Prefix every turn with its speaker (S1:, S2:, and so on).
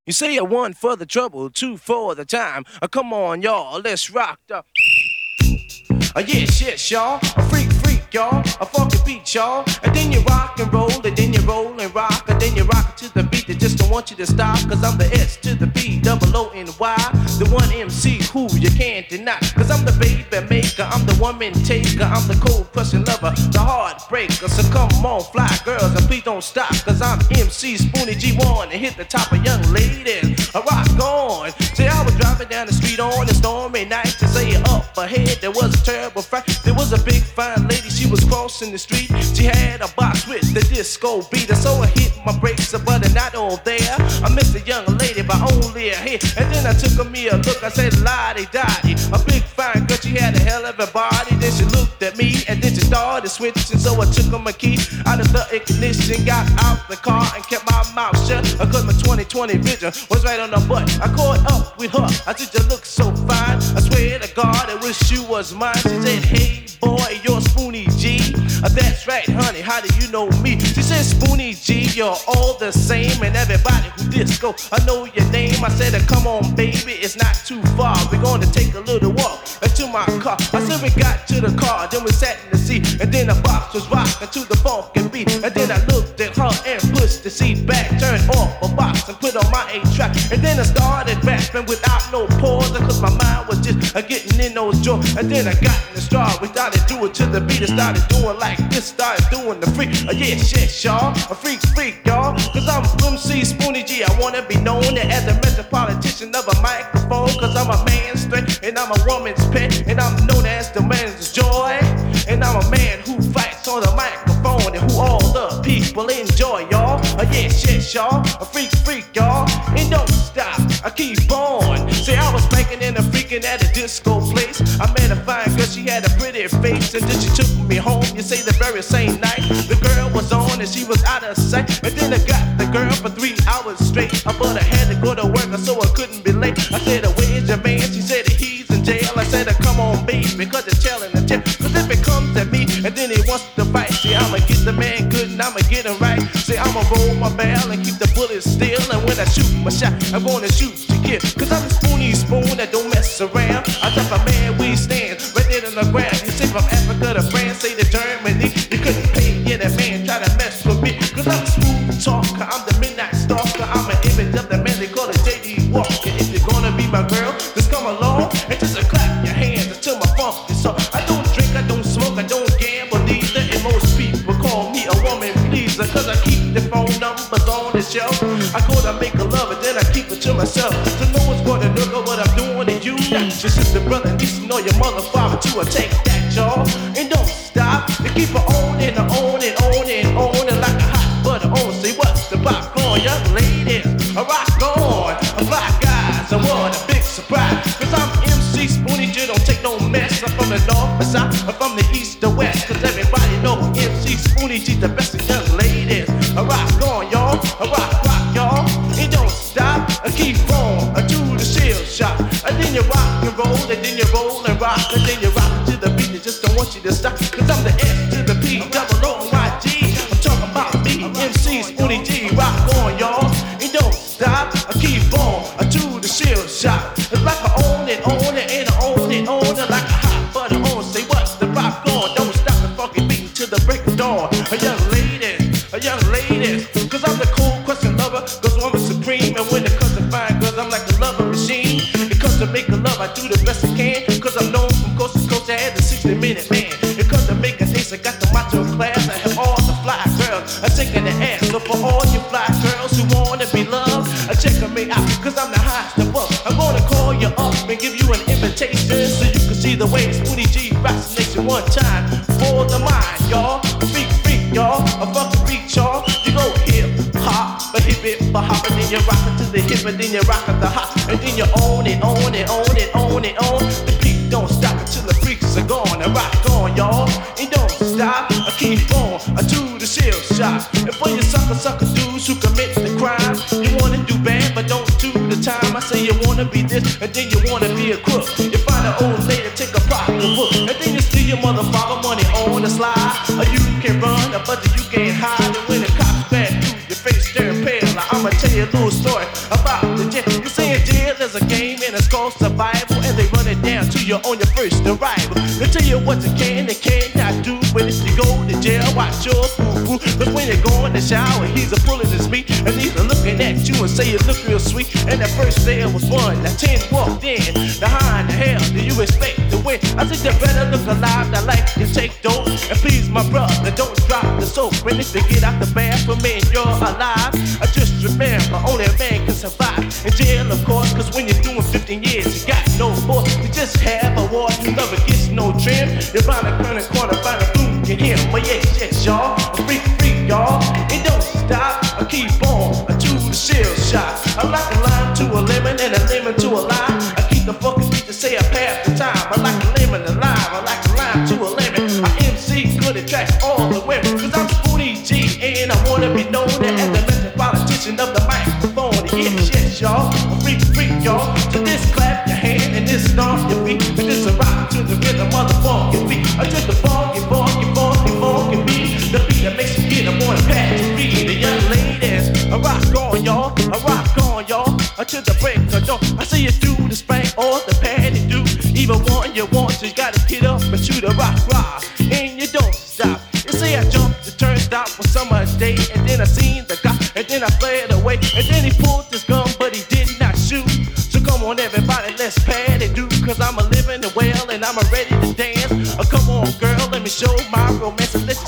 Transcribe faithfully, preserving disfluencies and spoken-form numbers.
S1: You say a one for the trouble, two for the time. Uh, come on, y'all, let's rock the. Uh, yes, yes, y'all. A freak, freak, y'all. A funky beat, y'all. And then you rock and roll, and then you roll and rock, and then you rock to the beat that just don't want you to stop. Cause I'm the S to the B, double O N Y. The one M C who you can't deny. Cause I'm the baby maker, I'm the woman taker, I'm the cold crushing lover, the heartbreaker. So come on, fly girls, and please don't stop. Cause I'm M C Spoonie G one and hit the top of young ladies. I rock on. See, I was driving down the street on a stormy night to say up ahead there was a terrible fright. There was a big fine lady, she was crossing the street. She had a box with the disco beat, so I hit my brakes, but not all there. I missed the young lady by only a hair, and then I took a me a look. I said, "Lottie Dottie," a big fine girl, she had a hell of a body. Then she looked at me, and then she started switching. So I took her my key out of the ignition, got out the car, and kept my mouth shut. Cause my twenty twenty vision was right on the butt. I caught up with her. I said, "You look so fine. I swear to God, I wish you was mine." She said, "Hey boy, you're Spoonie G." Uh, that's right, honey. How do you know me? She said, "Spoonie G, you're all the same, and everybody who disco, I know your name." I said, "Come on, baby, it's not too far. We're gonna take a little walk to my car." I said, we got to the car, then we sat in the seat, and then the box was rocking to the funk and beat. And then I looked at her and pushed the seat back, turned off a box and put on my eight track. And then I started rapping without no pause, cause my mind was just uh, getting in those joints. And then I got in the straw, we started doing to the beat, and started doing like this, started doing the freak. Uh, yes, yes, y'all, a freak, freak, y'all. Cause I'm M C Spoonie G, I wanna be known as the metropolitan of a microphone. Cause I'm a man's strength, and I'm a woman's pet, and I'm known as the man's joy. And I'm a man who fights on the microphone, and who all the people enjoy, y'all. Uh, yes, yes, y'all, a freak, freak, y'all. And don't stop, I keep on. See, I was spanking and a freaking at a disco place. I met a fine girl, she had a pretty face, and then she took me home. You say the very same night, the girl was on and she was out of sight. And then I got the girl for three hours straight. I but I had to go to work, so I couldn't be late. I said, "Where's your man?" She said, "He's in jail." I said, "Come on, baby, cause it's telling the tale." Cause if it comes at me and then he wants to fight, see, I'ma get the man good and I'ma get him right. Say, I'ma roll my barrel and keep the bullets still. And when I shoot my shot, I'm gonna shoot to kill. Cause I'm the Spoonie Spoon that don't mess around. I type of man we stand right there on the ground. You say from Africa to France, say to Germany, you couldn't pay, yeah, that man try to mess with me. Cause I'm a smooth talker, I'm the midnight stalker. I'm an image of the man, they call it J D Walker. If you're gonna be my girl, just come along and just uh, clap your hands until my funk is up. I don't drink, I don't smoke, I don't gamble either. And most people call me a woman pleaser, cause I keep the phone numbers on the shelf. I go to make a love and then I keep it to myself. So no one's gonna look at what I'm doing to you. Your sister, brother, niece, you know your mother, father too. I take that, y'all. And don't stop. They keep it on and on and on and on and like a hot butter on. Say what's the popcorn, young ladies? I rock on. A black guys, I want a big surprise. Cause I'm M C Spoonie G, don't take no mess. I'm from the north, the south, I'm from the east, the west. Cause everybody know M C Spoonie G, the best of young ladies. I rock on, y'all. I rock, rock, y'all. And don't stop. I keep on. I do the shell shot. And then you rock and roll, and then you roll and rock, and then you rock to the beat. I just don't want you to stop. Cause I'm the S to the P, double O Y G. I'm talking about me, M C Spoonie G. Rock on, y'all. And don't stop. I keep on. I do the shell shot. It's like I own it, own it, and I own it, own it like a hot butter on. Say what's the popcorn? Don't stop the funky beat till the break of dawn. A young lady, a young lady. Cause I'm the cool question lover, cause woman supreme. And when it comes to fine girls, I'm like a lover machine. It comes to making love, I do the best I can. Cause I'm known from coast to coast, I had the sixty minute man. It comes to making taste, I got the macho class. I have all the fly girls, I take in the ass. So for all you fly girls who wanna be loved, I check me out, cause I'm the highest above. I'm gonna call you up and give you an invitation, so you can see the way Spoonie G rocks the nation one time for the mind, y'all. Freak, freak, y'all. A fucking freak, y'all. You go hip hop, a hip hip a hop, and then you rock it to the hip, and then you rock it the hop, and then you own it, own it, own it, own it, own. The beat don't stop until the freaks are gone. I rock on, y'all. And don't stop. I keep on. I do the shell shot. And for you sucker, sucker dudes who commit the crime, you wanna do bad, but don't do the time. I say you wanna be this, and then you wanna be a crook. You find an old lady, take a pocketbook, and then you steal your mother father money on the slide. Or you can run, but you can't hide. And when the cops back through your face, turn pale. Now I'ma tell you a little story about the yeah. You saying jail is a game and it's called survival, and they run it down to you on your first arrival. They tell you what you can and cannot do when it's to go to jail. Watch your boo-boo, cause when you go in the shower, he's a pulling his meat, and he's a looking at you and say you look real sweet. And that first day was one, now ten walked in. Now how in the hell do you expect to win? I think you better look alive, I like you take dope. And please my brother, don't drop the soap. When if you get out the bathroom and you're alive, I just remember only a man can survive in jail, of course, cause when you're doing fifteen years, you got no force. You just have a war, you never get no trim. You're bound to turn a corner, find a boom, you hear him. But yes, yes, y'all, a freak, freak, y'all. It don't stop, I keep on, I to the shell shot. I like a lime to a lemon and a lemon to a lime. I keep the fucking beat to say I pass the time. I like a lemon and lime, I like a lime to a lemon. I M C good at tracks all the women, cause I'm Spoonie G and I wanna be known as the metropolitan of the microphone. Yes, yes, y'all, a freak, freak, y'all. So this clap your hand and this stomp your feet, and this a rock to the rhythm of the funky beat. I just the funky, funky, funky, funky beat, the beat that makes you get up on the path to read. The young ladies, I rock on y'all, I rock on y'all until the break of dawn. I see you do the spank or the patty do. Even one you want, so you gotta get up and shoot a rock, rock, and you don't stop. You say I jumped the turnstile for summer day, and then I seen the guy, and then I fled away, and then he pulled his gun, but he did not shoot. So come on everybody, let's pat it do, cause I'm a living well and I'm a ready to dance. Oh, come on girl, let me show my romance and let